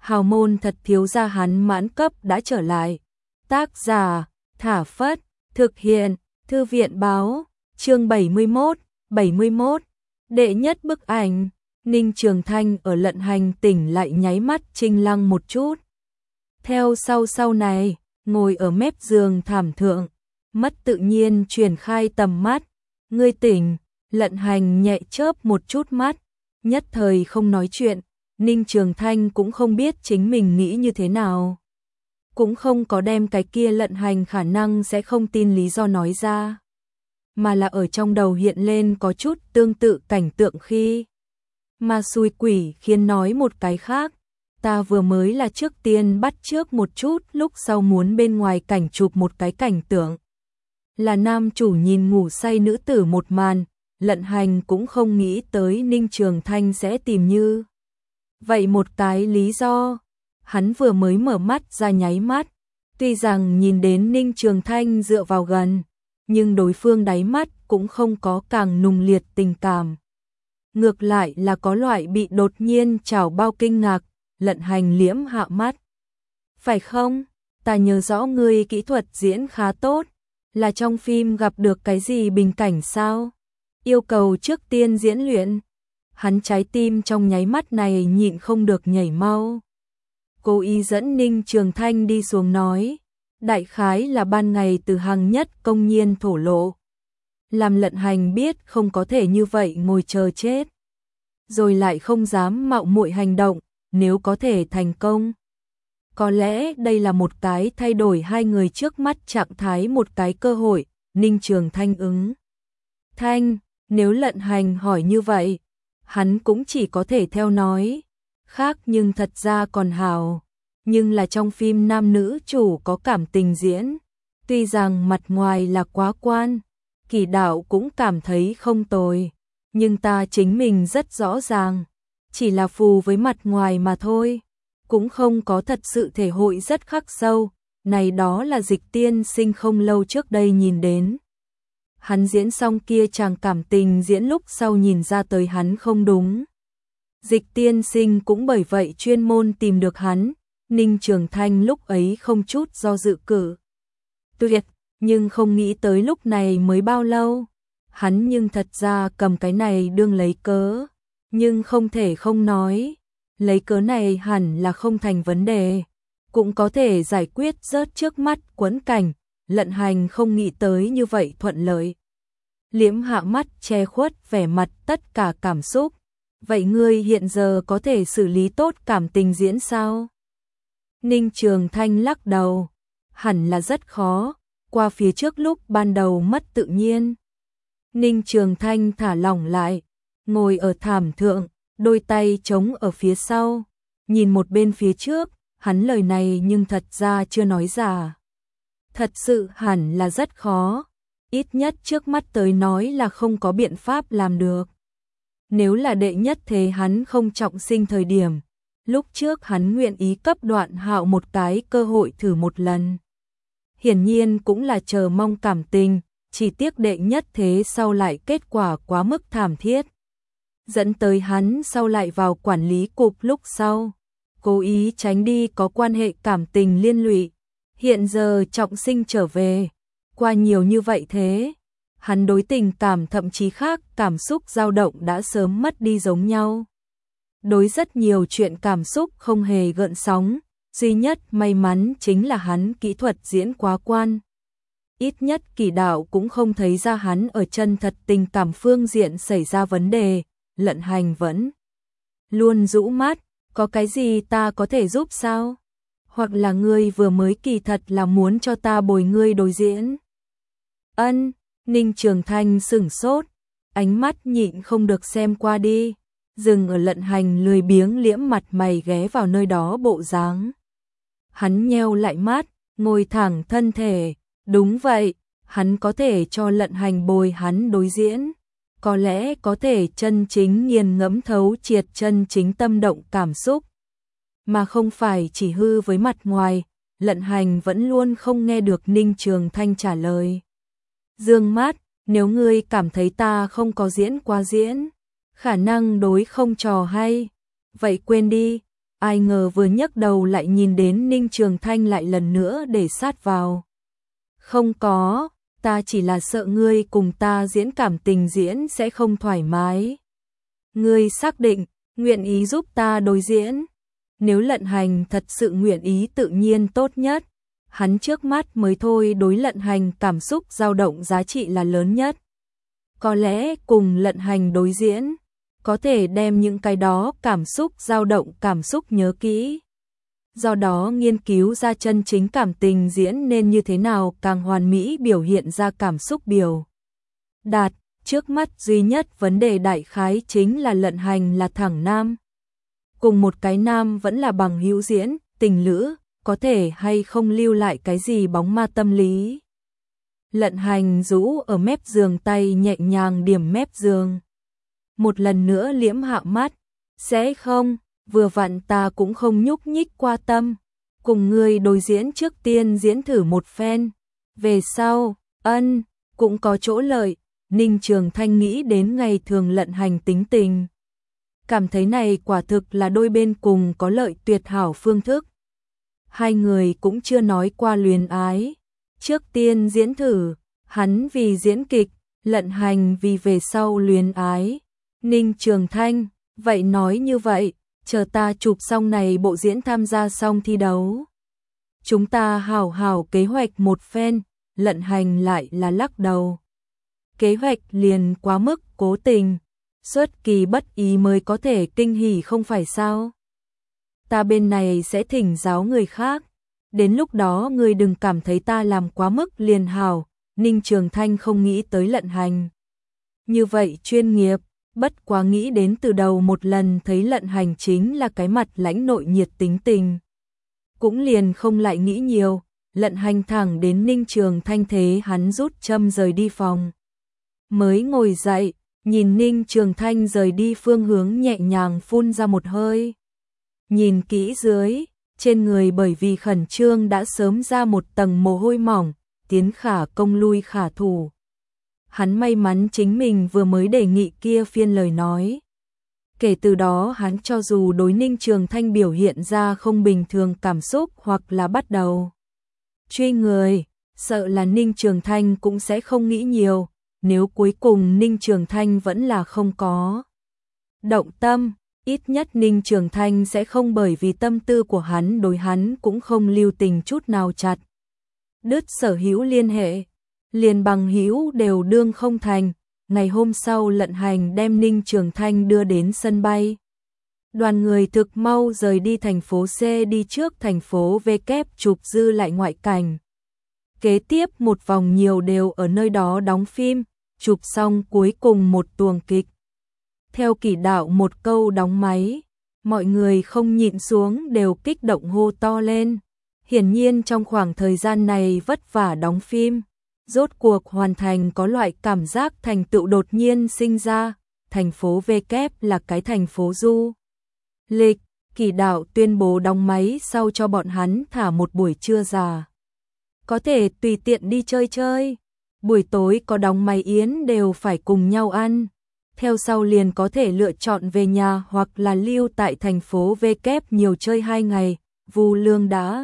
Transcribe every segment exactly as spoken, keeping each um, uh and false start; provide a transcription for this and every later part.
hào môn thật thiếu gia hắn mãn cấp đã trở lại. Tác giả, Thả Phất, thực hiện, Thư viện báo, chương bảy mươi mốt, bảy mươi mốt, đệ nhất bức ảnh, Ninh Trường Thanh ở Lận Hành tỉnh lại nháy mắt Trinh Lăng một chút. Theo sau sau này, ngồi ở mép giường thảm thượng, mất tự nhiên chuyển khai tầm mắt, ngươi tỉnh, Lận Hành nhẹ chớp một chút mắt, nhất thời không nói chuyện, Ninh Trường Thanh cũng không biết chính mình nghĩ như thế nào. Cũng không có đem cái kia Lận Hành khả năng sẽ không tin lý do nói ra, mà là ở trong đầu hiện lên có chút tương tự cảnh tượng khi mà xui quỷ khiến nói một cái khác, ta vừa mới là trước tiên bắt trước một chút lúc sau muốn bên ngoài cảnh chụp một cái cảnh tượng. Là nam chủ nhìn ngủ say nữ tử một màn, Lận Hành cũng không nghĩ tới Ninh Trường Thanh sẽ tìm như vậy một cái lý do. Hắn vừa mới mở mắt ra nháy mắt, tuy rằng nhìn đến Ninh Trường Thanh dựa vào gần, nhưng đối phương đáy mắt cũng không có càng nùng liệt tình cảm. Ngược lại là có loại bị đột nhiên trào bao kinh ngạc. Lận Hành liễm hạ mắt. Phải không? Ta nhớ rõ ngươi kỹ thuật diễn khá tốt, là trong phim gặp được cái gì bình cảnh sao? Yêu cầu trước tiên diễn luyện. Hắn trái tim trong nháy mắt này nhịn không được nhảy mau. Cố ý dẫn Ninh Trường Thanh đi xuống nói, đại khái là ban ngày từ hàng nhất công nhiên thổ lộ. Làm Lận Hành biết không có thể như vậy ngồi chờ chết. Rồi lại không dám mạo muội hành động, nếu có thể thành công. Có lẽ đây là một cái thay đổi hai người trước mắt trạng thái một cái cơ hội, Ninh Trường Thanh ứng. Thanh, nếu Lận Hành hỏi như vậy, hắn cũng chỉ có thể theo nói. Khác nhưng thật ra còn hào, nhưng là trong phim nam nữ chủ có cảm tình diễn. Tuy rằng mặt ngoài là quá quan, Kỳ đạo cũng cảm thấy không tồi, nhưng ta chính mình rất rõ ràng. Chỉ là phù với mặt ngoài mà thôi, cũng không có thật sự thể hội rất khắc sâu, này đó là Dịch tiên sinh không lâu trước đây nhìn đến. Hắn diễn xong kia chàng cảm tình diễn lúc sau nhìn ra tới hắn không đúng. Dịch tiên sinh cũng bởi vậy chuyên môn tìm được hắn, Ninh Trường Thanh lúc ấy không chút do dự cử. Tuyệt, nhưng không nghĩ tới lúc này mới bao lâu, hắn nhưng thật ra cầm cái này đương lấy cớ. Nhưng không thể không nói, lấy cớ này hẳn là không thành vấn đề, cũng có thể giải quyết rớt trước mắt quẫn cảnh. Lận Hành không nghĩ tới như vậy thuận lợi. Liễm hạ mắt che khuất vẻ mặt tất cả cảm xúc. Vậy ngươi hiện giờ có thể xử lý tốt cảm tình diễn sao? Ninh Trường Thanh lắc đầu, hẳn là rất khó, qua phía trước lúc ban đầu mất tự nhiên. Ninh Trường Thanh thả lỏng lại, ngồi ở thảm thượng, đôi tay chống ở phía sau, nhìn một bên phía trước, hắn lời này nhưng thật ra chưa nói giả. Thật sự hẳn là rất khó, ít nhất trước mắt tới nói là không có biện pháp làm được. Nếu là đệ nhất thế hắn không trọng sinh thời điểm, lúc trước hắn nguyện ý cấp Đoạn Hạo một cái cơ hội thử một lần. Hiển nhiên cũng là chờ mong cảm tình, chỉ tiếc đệ nhất thế sau lại kết quả quá mức thảm thiết. Dẫn tới hắn sau lại vào quản lý cục lúc sau, cố ý tránh đi có quan hệ cảm tình liên lụy. Hiện giờ trọng sinh trở về, qua nhiều như vậy thế, hắn đối tình cảm thậm chí khác cảm xúc dao động đã sớm mất đi giống nhau. Đối rất nhiều chuyện cảm xúc không hề gợn sóng, duy nhất may mắn chính là hắn kỹ thuật diễn quá quan. Ít nhất Kỳ đạo cũng không thấy ra hắn ở chân thật tình cảm phương diện xảy ra vấn đề. Lận Hành vẫn luôn rũ mắt, có cái gì ta có thể giúp sao? Hoặc là ngươi vừa mới kỳ thật là muốn cho ta bồi ngươi đối diễn? Ân, Ninh Trường Thanh sửng sốt, ánh mắt nhịn không được xem qua đi, dừng ở Lận Hành lười biếng liễm mặt mày ghé vào nơi đó bộ dáng. Hắn nheo lại mắt, ngồi thẳng thân thể, đúng vậy, hắn có thể cho Lận Hành bồi hắn đối diễn. Có lẽ có thể chân chính nghiền ngẫm thấu triệt chân chính tâm động cảm xúc, mà không phải chỉ hư với mặt ngoài. Lận Hành vẫn luôn không nghe được Ninh Trường Thanh trả lời. Dương mắt, nếu ngươi cảm thấy ta không có diễn quá diễn, khả năng đối không trò hay, vậy quên đi. ai ngờ vừa nhấc đầu lại nhìn đến Ninh Trường Thanh lại lần nữa để sát vào. Không có, ta chỉ là sợ ngươi cùng ta diễn cảm tình diễn sẽ không thoải mái. Ngươi xác định, nguyện ý giúp ta đối diễn. Nếu Lận Hành thật sự nguyện ý tự nhiên tốt nhất. Hắn trước mắt mới thôi đối Lận Hành cảm xúc dao động giá trị là lớn nhất. Có lẽ cùng Lận Hành đối diễn, có thể đem những cái đó cảm xúc dao động cảm xúc nhớ kỹ. Do đó nghiên cứu ra chân chính cảm tình diễn nên như thế nào càng hoàn mỹ biểu hiện ra cảm xúc biểu. Đạt, trước mắt duy nhất vấn đề đại khái chính là Lận Hành là thẳng nam. Cùng một cái nam vẫn là bằng hữu diễn, tình lữ, có thể hay không lưu lại cái gì bóng ma tâm lý. Lận Hành rũ ở mép giường tay nhẹ nhàng điểm mép giường. Một lần nữa liễm hạ mắt, sẽ không, vừa vặn ta cũng không nhúc nhích qua tâm. Cùng ngươi đối diễn trước tiên diễn thử một phen. Về sau, ân, cũng có chỗ lợi. Ninh Trường Thanh nghĩ đến ngày thường Lận Hành tính tình. Cảm thấy này quả thực là đôi bên cùng có lợi tuyệt hảo phương thức. Hai người cũng chưa nói qua luyến ái. Trước tiên diễn thử, hắn vì diễn kịch, Lận Hành vì về sau luyến ái. Ninh Trường Thanh, vậy nói như vậy, chờ ta chụp xong này bộ diễn tham gia xong thi đấu. Chúng ta hảo hảo kế hoạch một phen, Lận Hành lại là lắc đầu. Kế hoạch liền quá mức cố tình, xuất kỳ bất ý mới có thể kinh hỉ không phải sao? Ta bên này sẽ thỉnh giáo người khác, đến lúc đó ngươi đừng cảm thấy ta làm quá mức liền hảo. Ninh Trường Thanh không nghĩ tới Lận Hành như vậy chuyên nghiệp, bất quá nghĩ đến từ đầu một lần thấy Lận Hành chính là cái mặt lãnh nội nhiệt tính tình. Cũng liền không lại nghĩ nhiều, Lận Hành thẳng đến Ninh Trường Thanh thế hắn rút châm rời đi phòng. Mới ngồi dậy, nhìn Ninh Trường Thanh rời đi phương hướng nhẹ nhàng phun ra một hơi. Nhìn kỹ dưới, trên người bởi vì khẩn trương đã sớm ra một tầng mồ hôi mỏng, tiến khả công lui khả thủ. Hắn may mắn chính mình vừa mới đề nghị kia phiên lời nói. Kể từ đó hắn cho dù đối Ninh Trường Thanh biểu hiện ra không bình thường cảm xúc hoặc là bắt đầu truy người, sợ là Ninh Trường Thanh cũng sẽ không nghĩ nhiều, nếu cuối cùng Ninh Trường Thanh vẫn là không có động tâm, ít nhất Ninh Trường Thanh sẽ không bởi vì tâm tư của hắn đối hắn cũng không lưu tình chút nào chặt. Đứt sở hữu liên hệ, liền bằng hữu đều đương không thành. Ngày hôm sau Lận Hành đem Ninh Trường Thanh đưa đến sân bay. Đoàn người thực mau rời đi thành phố C đi trước thành phố V kép chụp dư lại ngoại cảnh. Kế tiếp một vòng nhiều đều ở nơi đó đóng phim, chụp xong cuối cùng một tuồng kịch. Theo kỷ đạo một câu đóng máy, mọi người không nhịn xuống đều kích động hô to lên. Hiển nhiên trong khoảng thời gian này vất vả đóng phim, rốt cuộc hoàn thành có loại cảm giác thành tựu đột nhiên sinh ra, thành phố V kép là cái thành phố du lịch, kỷ đạo tuyên bố đóng máy sau cho bọn hắn thả một buổi trưa già. Có thể tùy tiện đi chơi chơi, buổi tối có đóng máy yến đều phải cùng nhau ăn, theo sau liền có thể lựa chọn về nhà hoặc là lưu tại thành phố V kép nhiều chơi hai ngày, Vu Lương đã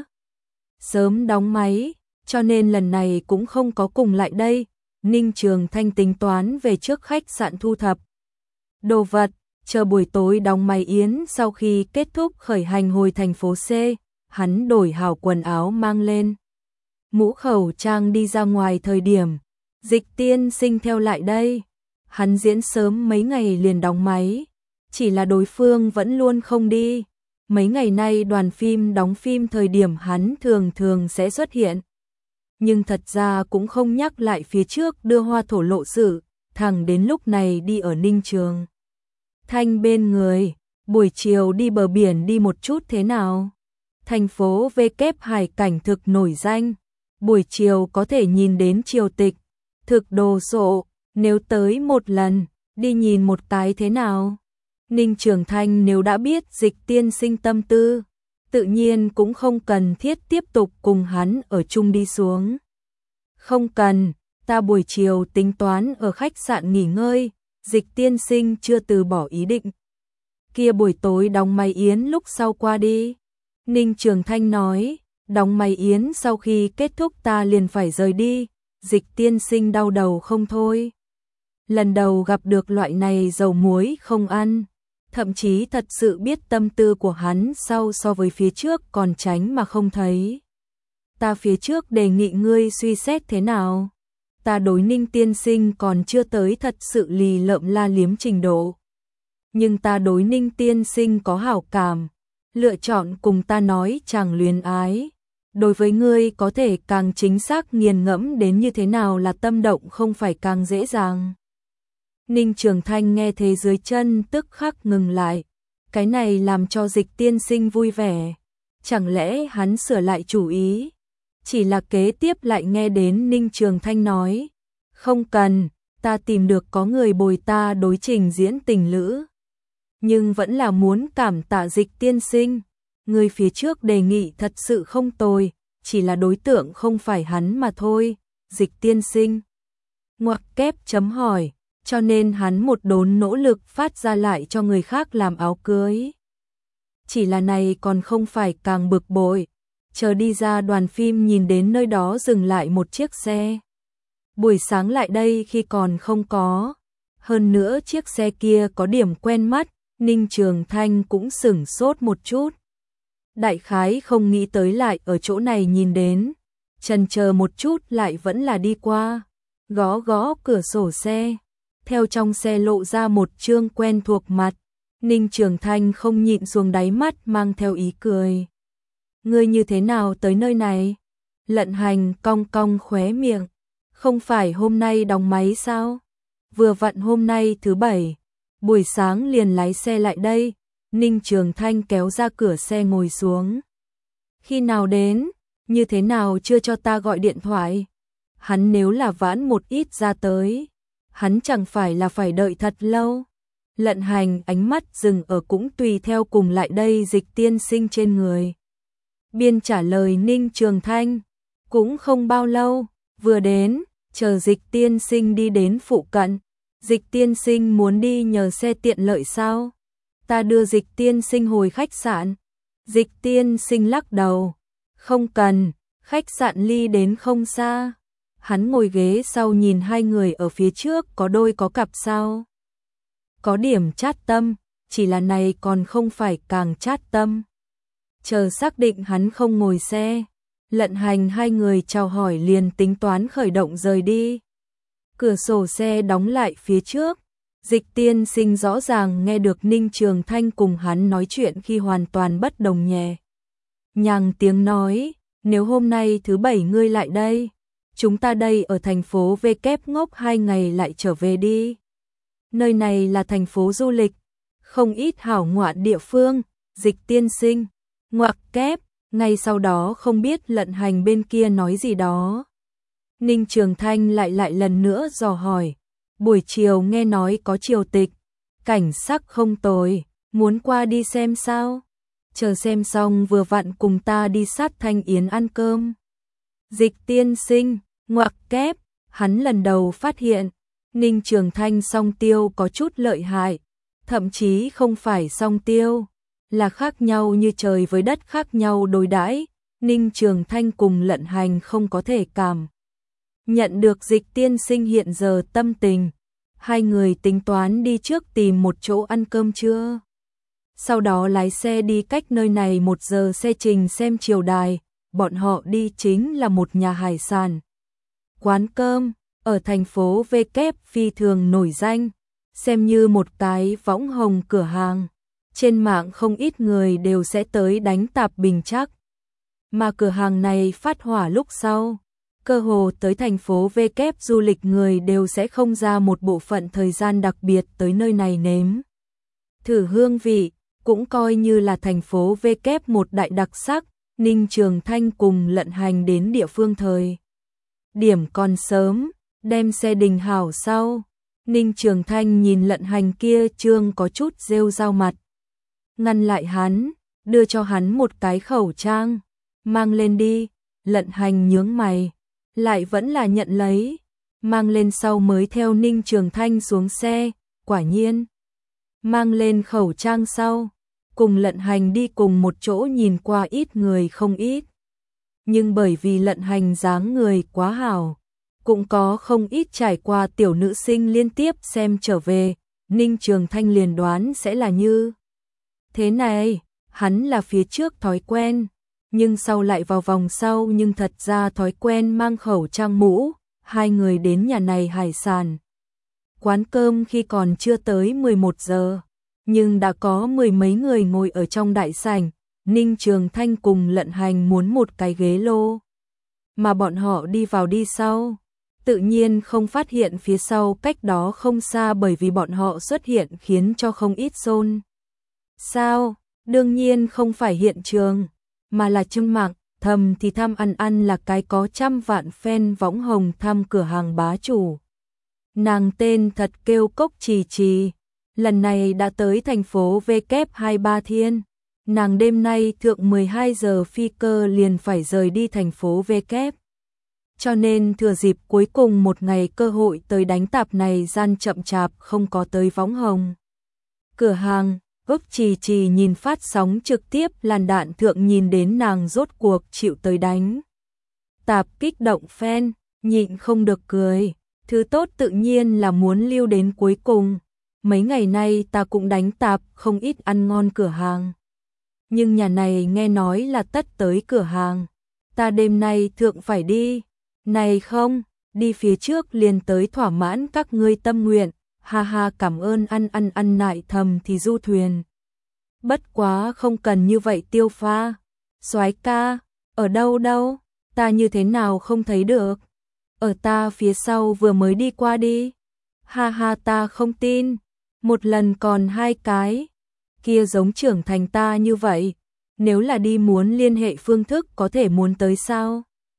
sớm đóng máy. Cho nên lần này cũng không có cùng lại đây, Ninh Trường Thanh tính toán về trước khách sạn thu thập đồ vật, chờ buổi tối đóng máy yến sau khi kết thúc khởi hành hồi thành phố C, hắn đổi hảo quần áo mang lên. Mũ khẩu trang đi ra ngoài thời điểm, Dịch Tiên Sinh theo lại đây, hắn diễn sớm mấy ngày liền đóng máy, chỉ là đối phương vẫn luôn không đi. Mấy ngày nay đoàn phim đóng phim thời điểm hắn thường thường sẽ xuất hiện. Nhưng thật ra cũng không nhắc lại phía trước đưa hoa thổ lộ sự, thẳng đến lúc này đi ở Ninh Trường Thanh bên người, buổi chiều đi bờ biển đi một chút thế nào? Thành phố V kép hải cảnh thực nổi danh, buổi chiều có thể nhìn đến triều tịch, thực đồ sộ, nếu tới một lần, đi nhìn một cái thế nào? Ninh Trường Thanh nếu đã biết Dịch Tiên Sinh tâm tư, tự nhiên cũng không cần thiết tiếp tục cùng hắn ở chung đi xuống. Không cần, ta buổi chiều tính toán ở khách sạn nghỉ ngơi, Dịch Tiên Sinh chưa từ bỏ ý định. kia buổi tối đóng máy yến lúc sau qua đi. Ninh Trường Thanh nói, đóng máy yến sau khi kết thúc ta liền phải rời đi. Dịch tiên sinh đau đầu không thôi. Lần đầu gặp được loại này dầu muối không ăn, thậm chí thật sự biết tâm tư của hắn sau so với phía trước còn tránh mà không thấy. Ta phía trước đề nghị ngươi suy xét thế nào? Ta đối Ninh tiên sinh còn chưa tới thật sự lì lợm la liếm trình độ. Nhưng ta đối Ninh tiên sinh có hảo cảm, lựa chọn cùng ta nói chàng luyến ái. Đối với ngươi có thể càng chính xác nghiền ngẫm đến như thế nào là tâm động không phải càng dễ dàng. Ninh Trường Thanh nghe thế dưới chân tức khắc ngừng lại. Cái này làm cho Dịch tiên sinh vui vẻ. Chẳng lẽ hắn sửa lại chủ ý? Chỉ là kế tiếp lại nghe đến Ninh Trường Thanh nói, không cần, ta tìm được có người bồi ta đối trình diễn tình lữ. Nhưng vẫn là muốn cảm tạ Dịch tiên sinh. Người phía trước đề nghị thật sự không tồi, chỉ là đối tượng không phải hắn mà thôi. Dịch tiên sinh ngoặc kép chấm hỏi, cho nên hắn một đốn nỗ lực phát ra lại cho người khác làm áo cưới. Chỉ là này còn không phải càng bực bội. Chờ đi ra đoàn phim nhìn đến nơi đó dừng lại một chiếc xe. Buổi sáng lại đây khi còn không có. Hơn nữa chiếc xe kia có điểm quen mắt, Ninh Trường Thanh cũng sửng sốt một chút. Đại khái không nghĩ tới lại ở chỗ này nhìn đến. Chần chờ một chút lại vẫn là đi qua. Gõ gõ cửa sổ xe. Theo trong xe lộ ra một trương quen thuộc mặt. Ninh Trường Thanh không nhịn xuống đáy mắt mang theo ý cười. Ngươi như thế nào tới nơi này? Lận Hành cong cong khóe miệng. Không phải hôm nay đóng máy sao? Vừa vặn hôm nay thứ bảy. Buổi sáng liền lái xe lại đây. Ninh Trường Thanh kéo ra cửa xe ngồi xuống. Khi nào đến? Như thế nào chưa cho ta gọi điện thoại? Hắn nếu là vãn một ít ra tới, hắn chẳng phải là phải đợi thật lâu. Lận Hành ánh mắt dừng ở cũng tùy theo cùng lại đây Dịch tiên sinh trên người. Biên trả lời Ninh Trường Thanh, cũng không bao lâu, vừa đến, chờ Dịch tiên sinh đi đến phụ cận. Dịch tiên sinh muốn đi nhờ xe tiện lợi sao? Ta đưa Dịch tiên sinh hồi khách sạn. Dịch tiên sinh lắc đầu, không cần, khách sạn ly đến không xa. Hắn ngồi ghế sau nhìn hai người ở phía trước có đôi có cặp sao. Có điểm chát tâm, chỉ là này còn không phải càng chát tâm. Chờ xác định hắn không ngồi xe, Lận Hành hai người chào hỏi liền tính toán khởi động rời đi. Cửa sổ xe đóng lại phía trước, Dịch tiên sinh rõ ràng nghe được Ninh Trường Thanh cùng hắn nói chuyện khi hoàn toàn bất đồng nhẹ. Nhàng tiếng nói, nếu hôm nay thứ bảy ngươi lại đây, chúng ta đây ở thành phố V kép ngốc hai ngày lại trở về đi. Nơi này là thành phố du lịch, không ít hảo ngoạn địa phương. Dịch tiên sinh ngoặc kép, ngay sau đó không biết Lận Hành bên kia nói gì đó. Ninh Trường Thanh lại lại lần nữa dò hỏi, buổi chiều nghe nói có triều tịch, cảnh sắc không tồi, muốn qua đi xem sao? Chờ xem xong vừa vặn cùng ta đi sát Thanh Yến ăn cơm. Dịch tiên sinh ngoặc kép, hắn lần đầu phát hiện Ninh Trường Thanh song tiêu có chút lợi hại, thậm chí không phải song tiêu, là khác nhau như trời với đất khác nhau đối đãi. Ninh Trường Thanh cùng Lận Hành không có thể cảm nhận được Dịch tiên sinh hiện giờ tâm tình. Hai người tính toán đi trước tìm một chỗ ăn cơm trưa, sau đó lái xe đi cách nơi này một giờ xe trình xem triều đài. Bọn họ đi chính là một nhà hải sản quán cơm ở thành phố V kép phi thường nổi danh, xem như một cái võng hồng cửa hàng. Trên mạng không ít người đều sẽ tới đánh tạp bình chắc. Mà cửa hàng này phát hỏa lúc sau, cơ hồ tới thành phố V kép du lịch người đều sẽ không ra một bộ phận thời gian đặc biệt tới nơi này nếm thử hương vị, cũng coi như là thành phố V kép một đại đặc sắc. Ninh Trường Thanh cùng Lận Hành đến địa phương thời điểm còn sớm, đem xe đình hảo sau. Ninh Trường Thanh nhìn Lận Hành kia trương có chút rêu rao mặt, ngăn lại hắn, đưa cho hắn một cái khẩu trang, mang lên đi. Lận Hành nhướng mày, lại vẫn là nhận lấy, mang lên sau mới theo Ninh Trường Thanh xuống xe. Quả nhiên, mang lên khẩu trang sau, cùng Lận Hành đi cùng một chỗ nhìn qua ít người không ít. Nhưng bởi vì Lận Hành dáng người quá hảo, cũng có không ít trải qua tiểu nữ sinh liên tiếp xem trở về, Ninh Trường Thanh liền đoán sẽ là như thế này, hắn là phía trước thói quen, nhưng sau lại vào vòng sau nhưng thật ra thói quen mang khẩu trang mũ, hai người đến nhà này hải sản. Quán cơm khi còn chưa tới mười một giờ, nhưng đã có mười mấy người ngồi ở trong đại sảnh, Ninh Trường Thanh cùng Lận Hành muốn một cái ghế lô. Mà bọn họ đi vào đi sau, tự nhiên không phát hiện phía sau cách đó không xa bởi vì bọn họ xuất hiện khiến cho không ít xôn. Sao? Đương nhiên không phải hiện trường, mà là trên mạng, thầm thì thăm ăn ăn là cái có trăm vạn fan võng hồng thăm cửa hàng bá chủ. Nàng tên thật kêu Cốc Trì Trì, lần này đã tới thành phố W hai mươi ba Thiên. Nàng đêm nay thượng mười hai giờ phi cơ liền phải rời đi thành phố W. Cho nên thừa dịp cuối cùng một ngày cơ hội tới đánh tạp này gian chậm chạp không có tới võng hồng. Cửa hàng, Cốc Trì Trì nhìn phát sóng trực tiếp làn đạn thượng nhìn đến nàng rốt cuộc chịu tới đánh. Tạp kích động fan, nhịn không được cười, thứ tốt tự nhiên là muốn lưu đến cuối cùng. Mấy ngày nay ta cũng đánh tạp không ít ăn ngon cửa hàng. Nhưng nhà này nghe nói là tất tới cửa hàng. Ta đêm nay thượng phải đi. Này không, đi phía trước liền tới thỏa mãn các ngươi tâm nguyện. Ha ha, cảm ơn ăn ăn ăn nại thầm thì du thuyền. Bất quá không cần như vậy tiêu pha. Soái ca, ở đâu đâu, ta như thế nào không thấy được. Ở ta phía sau vừa mới đi qua đi. Ha ha, ta không tin. Một lần còn hai cái. Kia giống trưởng thành ta như vậy. Nếu là đi muốn liên hệ phương thức có thể muốn tới sao?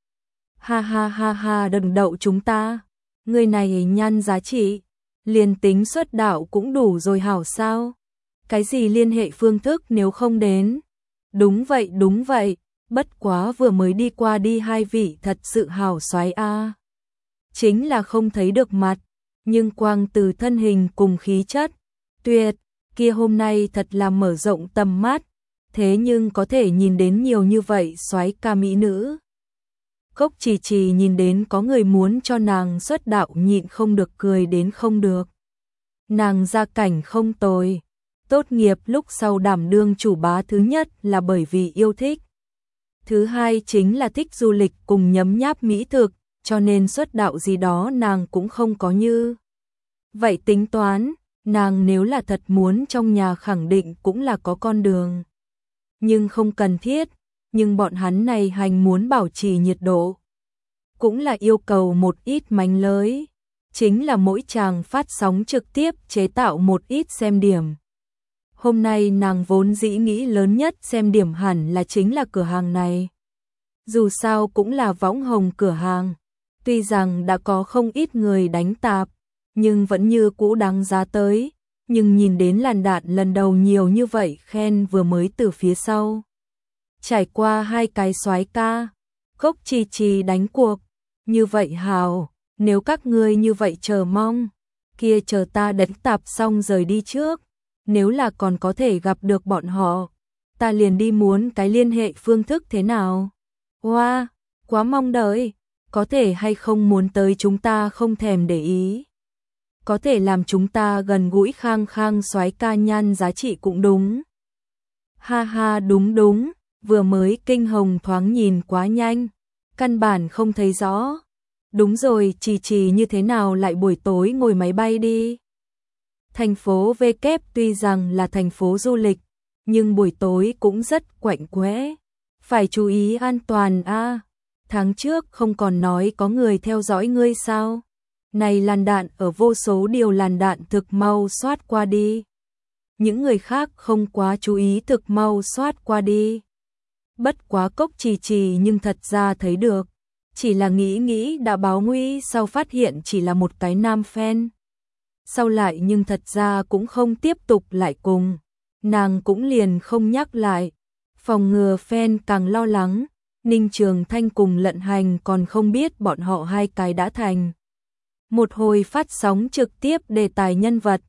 Ha ha ha ha, đừng đậu chúng ta. Người này nhan giá trị. Liền tính xuất đạo cũng đủ rồi hảo sao? Cái gì liên hệ phương thức nếu không đến? Đúng vậy, đúng vậy. Bất quá vừa mới đi qua đi hai vị thật sự hảo soái a. Chính là không thấy được mặt. Nhưng quang từ thân hình cùng khí chất. Tuyệt, kia hôm nay thật là mở rộng tầm mắt. Thế nhưng có thể nhìn đến nhiều như vậy soái ca mỹ nữ. Cốc Trì Trì nhìn đến có người muốn cho nàng xuất đạo nhịn không được cười đến không được. Nàng gia cảnh không tồi, tốt nghiệp lúc sau đảm đương chủ bá thứ nhất là bởi vì yêu thích. Thứ hai chính là thích du lịch cùng nhấm nháp mỹ thực, cho nên xuất đạo gì đó nàng cũng không có như. Vậy tính toán, nàng nếu là thật muốn trong nhà khẳng định cũng là có con đường. Nhưng không cần thiết, nhưng bọn hắn này hành muốn bảo trì nhiệt độ. Cũng là yêu cầu một ít mánh lới, chính là mỗi chàng phát sóng trực tiếp chế tạo một ít xem điểm. Hôm nay nàng vốn dĩ nghĩ lớn nhất xem điểm hẳn là chính là cửa hàng này. Dù sao cũng là võng hồng cửa hàng, tuy rằng đã có không ít người đánh tạp, nhưng vẫn như cũ đáng giá tới. Nhưng nhìn đến làn đạn lần đầu nhiều như vậy khen vừa mới từ phía sau. Trải qua hai cái soái ca, Cốc Trì Trì đánh cuộc. Như vậy hào, nếu các ngươi như vậy chờ mong, kia chờ ta đánh tạp xong rời đi trước. Nếu là còn có thể gặp được bọn họ, ta liền đi muốn cái liên hệ phương thức thế nào. Wow, quá mong đợi, có thể hay không muốn tới chúng ta không thèm để ý. Có thể làm chúng ta gần gũi khang khang soái ca nhan giá trị cũng đúng. Ha ha, đúng đúng, vừa mới kinh hồng thoáng nhìn quá nhanh, căn bản không thấy rõ. Đúng rồi, Trì Trì như thế nào lại buổi tối ngồi máy bay đi. Thành phố W tuy rằng là thành phố du lịch, nhưng buổi tối cũng rất quạnh quẽ. Phải chú ý an toàn a. À, tháng trước không còn nói có người theo dõi ngươi sao? Này làn đạn ở vô số điều làn đạn thực mau xoát qua đi. Những người khác không quá chú ý thực mau xoát qua đi. Bất quá Cốc Trì Trì nhưng thật ra thấy được. Chỉ là nghĩ nghĩ đã báo nguy sau phát hiện chỉ là một cái nam fan. Sau lại nhưng thật ra cũng không tiếp tục lại cùng. Nàng cũng liền không nhắc lại. Phòng ngừa fan càng lo lắng. Ninh Trường Thanh cùng Lận Hành còn không biết bọn họ hai cái đã thành. Một hồi phát sóng trực tiếp đề tài nhân vật.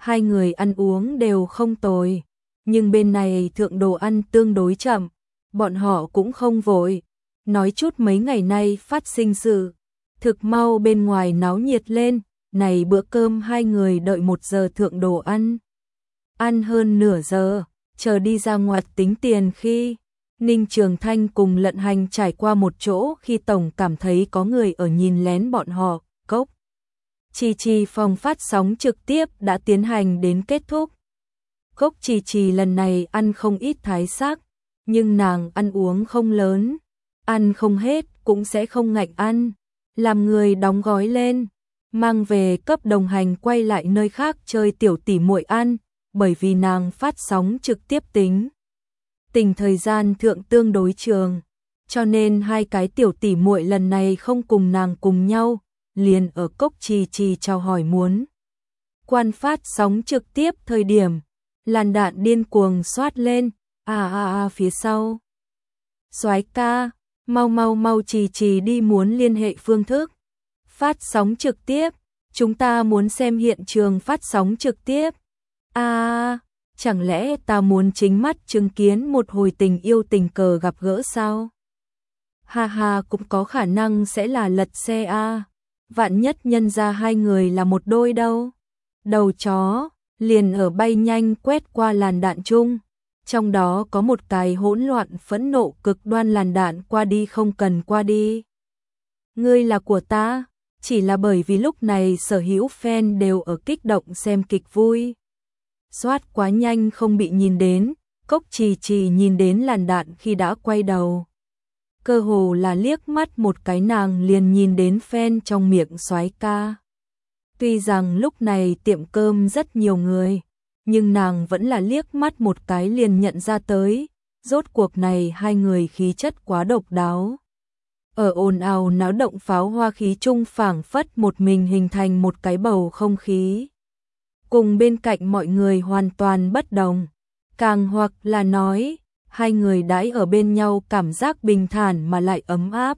Hai người ăn uống đều không tồi, nhưng bên này thượng đồ ăn tương đối chậm, bọn họ cũng không vội. Nói chút mấy ngày nay phát sinh sự, thực mau bên ngoài náo nhiệt lên, này bữa cơm hai người đợi một giờ thượng đồ ăn. Ăn hơn nửa giờ, chờ đi ra ngoài tính tiền khi Ninh Trường Thanh cùng Lận Hành trải qua một chỗ khi tổng cảm thấy có người ở nhìn lén bọn họ, cốc. Trì Trì phòng phát sóng trực tiếp đã tiến hành đến kết thúc. Cốc Trì Trì lần này ăn không ít thái sắc, nhưng nàng ăn uống không lớn, ăn không hết cũng sẽ không ngạnh ăn, làm người đóng gói lên, mang về cấp đồng hành quay lại nơi khác chơi tiểu tỷ muội ăn, bởi vì nàng phát sóng trực tiếp tính. Tình thời gian thượng tương đối trường, cho nên hai cái tiểu tỷ muội lần này không cùng nàng cùng nhau, liền ở Cốc Trì Trì chào hỏi muốn. Quan phát sóng trực tiếp thời điểm, làn đạn điên cuồng xoát lên, à à à phía sau. Soái ca, mau mau mau Trì Trì đi muốn liên hệ phương thức. Phát sóng trực tiếp, chúng ta muốn xem hiện trường phát sóng trực tiếp. À, chẳng lẽ ta muốn chính mắt chứng kiến một hồi tình yêu tình cờ gặp gỡ sao? Ha ha, cũng có khả năng sẽ là lật xe a. Vạn nhất nhân ra hai người là một đôi đâu. Đầu chó liền ở bay nhanh quét qua làn đạn chung, trong đó có một cái hỗn loạn phẫn nộ cực đoan làn đạn qua đi không cần qua đi. Ngươi là của ta, chỉ là bởi vì lúc này sở hữu fan đều ở kích động xem kịch vui. Xoát quá nhanh không bị nhìn đến, Cốc Trì Trì nhìn đến làn đạn khi đã quay đầu. Cơ hồ là liếc mắt một cái nàng liền nhìn đến fan trong miệng soái ca. Tuy rằng lúc này tiệm cơm rất nhiều người, nhưng nàng vẫn là liếc mắt một cái liền nhận ra tới, rốt cuộc này hai người khí chất quá độc đáo. Ở ồn ào náo động pháo hoa khí chung phảng phất một mình hình thành một cái bầu không khí. Cùng bên cạnh mọi người hoàn toàn bất đồng, càng hoặc là nói, hai người đãi ở bên nhau cảm giác bình thản mà lại ấm áp.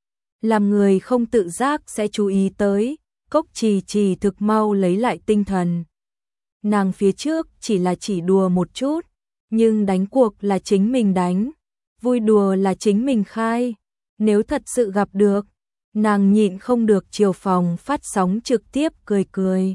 Làm người không tự giác sẽ chú ý tới, Cốc Trì Trì thực mau lấy lại tinh thần. Nàng phía trước chỉ là chỉ đùa một chút, nhưng đánh cuộc là chính mình đánh, vui đùa là chính mình khai. Nếu thật sự gặp được, nàng nhịn không được chiều phòng phát sóng trực tiếp cười cười.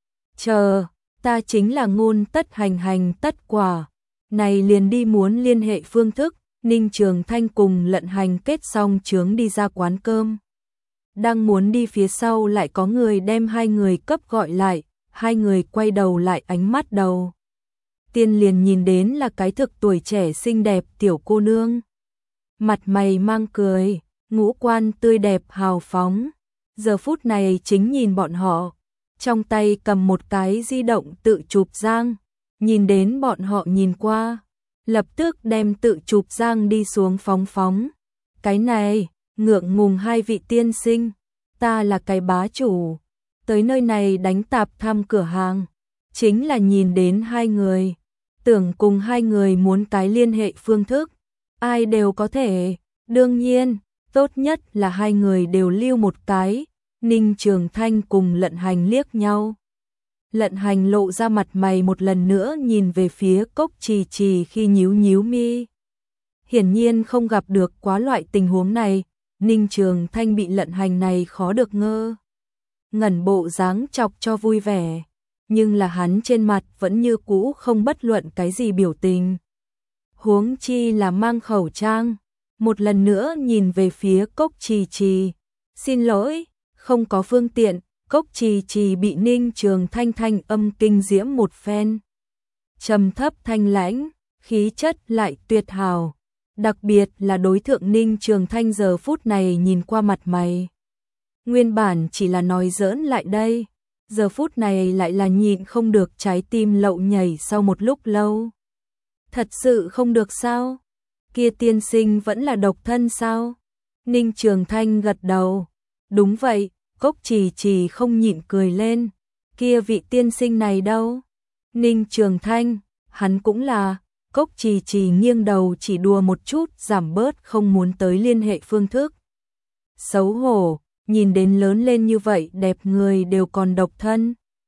Chờ, ta chính là ngôn tất hành hành tất quả. Này liền đi muốn liên hệ phương thức, Ninh Trường Thanh cùng Lận Hành kết xong chướng đi ra quán cơm. Đang muốn đi phía sau lại có người đem hai người cấp gọi lại, hai người quay đầu lại ánh mắt đầu. Tiên liền nhìn đến là cái thực tuổi trẻ xinh đẹp tiểu cô nương. Mặt mày mang cười, ngũ quan tươi đẹp hào phóng. Giờ phút này chính nhìn bọn họ, trong tay cầm một cái di động tự chụp giang. Nhìn đến bọn họ nhìn qua, lập tức đem tự chụp giang đi xuống phóng phóng. Cái này, ngượng ngùng hai vị tiên sinh, ta là cái bá chủ, tới nơi này đánh tạp thăm cửa hàng, chính là nhìn đến hai người, tưởng cùng hai người muốn cái liên hệ phương thức, ai đều có thể, đương nhiên, tốt nhất là hai người đều lưu một cái. Ninh Trường Thanh cùng Lận Hành liếc nhau. Lận Hành lộ ra mặt mày một lần nữa nhìn về phía Cốc Trì Trì khi nhíu nhíu mi. Hiển nhiên không gặp được quá loại tình huống này, Ninh Trường Thanh bị Lận Hành này khó được ngơ. Ngẩn bộ dáng chọc cho vui vẻ, nhưng là hắn trên mặt vẫn như cũ không bất luận cái gì biểu tình. Huống chi là mang khẩu trang, một lần nữa nhìn về phía Cốc Trì Trì. Xin lỗi, không có phương tiện. Cốc Trì Trì bị Ninh Trường Thanh thanh âm kinh diễm một phen. Trầm thấp thanh lãnh, khí chất lại tuyệt hào. Đặc biệt là đối thượng Ninh Trường Thanh giờ phút này nhìn qua mặt mày. Nguyên bản chỉ là nói giỡn lại đây, giờ phút này lại là nhịn không được trái tim lậu nhảy sau một lúc lâu. Thật sự không được sao? Kia tiên sinh vẫn là độc thân sao? Ninh Trường Thanh gật đầu. Đúng vậy. Cốc Trì Trì không nhịn cười lên, kia vị tiên sinh này đâu? Ninh Trường Thanh, hắn cũng là. Cốc Trì Trì nghiêng đầu chỉ đùa một chút, giảm bớt không muốn tới liên hệ phương thức. Xấu hổ, nhìn đến lớn lên như vậy đẹp người đều còn độc thân.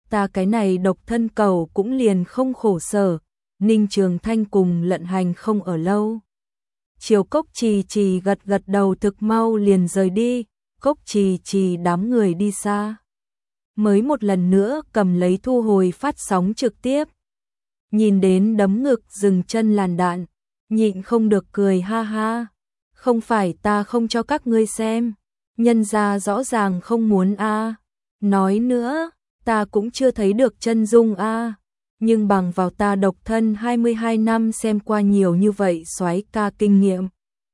ta cái này độc thân cầu cũng liền không khổ sở, Ninh Trường Thanh cùng Lận Hành không ở lâu. Chiều Cốc Trì Trì gật gật đầu thực mau liền rời đi, Cốc Trì Trì đám người đi xa. Mới một lần nữa cầm lấy thu hồi phát sóng trực tiếp. Nhìn đến đấm ngực dừng chân làn đạn, nhịn không được cười ha ha. Không phải ta không cho các ngươi xem, nhân ra rõ ràng không muốn a. Nói nữa, ta cũng chưa thấy được chân dung a. Nhưng bằng vào ta độc thân hai mươi hai năm xem qua nhiều như vậy soái ca kinh nghiệm.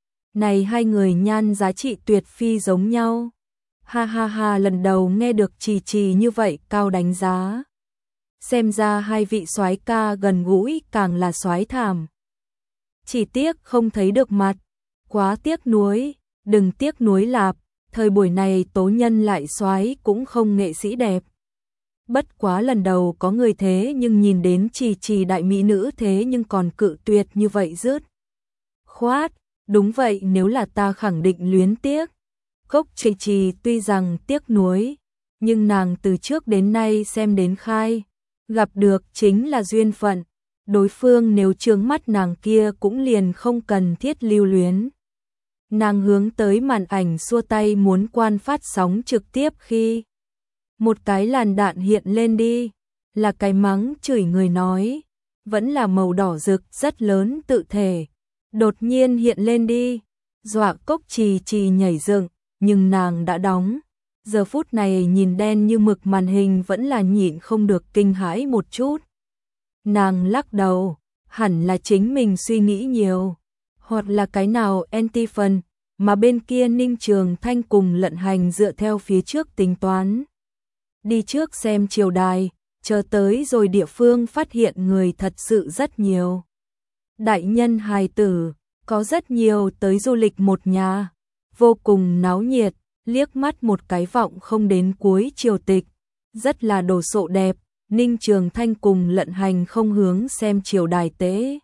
Này hai người nhan giá trị tuyệt phi giống nhau. Ha ha ha, lần đầu nghe được Trì Trì như vậy cao đánh giá. Xem ra hai vị soái ca gần gũi càng là soái thảm. Chỉ tiếc không thấy được mặt, quá tiếc nuối, đừng tiếc nuối lạp, thời buổi này tố nhân lại soái cũng không nghệ sĩ đẹp. Bất quá lần đầu có người thế nhưng nhìn đến Trì Trì đại mỹ nữ thế nhưng còn cự tuyệt như vậy rứt khoát, đúng vậy nếu là ta khẳng định luyến tiếc. Cốc Trì Trì tuy rằng tiếc nuối, nhưng nàng từ trước đến nay xem đến khai, gặp được chính là duyên phận, đối phương nếu chướng mắt nàng kia cũng liền không cần thiết lưu luyến. Nàng hướng tới màn ảnh xua tay muốn quan phát sóng trực tiếp khi một cái làn đạn hiện lên đi, là cái mắng chửi người nói, vẫn là màu đỏ rực rất lớn tự thể, đột nhiên hiện lên đi, dọa Cốc Trì Trì nhảy dựng, nhưng nàng đã đóng. Giờ phút này nhìn đen như mực màn hình vẫn là nhịn không được kinh hãi một chút. Nàng lắc đầu, hẳn là chính mình suy nghĩ nhiều, hoặc là cái nào anti phần, mà bên kia Ninh Trường Thanh cùng Lận Hành dựa theo phía trước tính toán. Đi trước xem triều đài, chờ tới rồi địa phương phát hiện người thật sự rất nhiều. Đại nhân hài tử, có rất nhiều tới du lịch một nhà, vô cùng náo nhiệt, liếc mắt một cái vọng không đến cuối triều tịch, rất là đồ sộ đẹp. Ninh Trường Thanh cùng Lận Hành không hướng xem triều đài tế,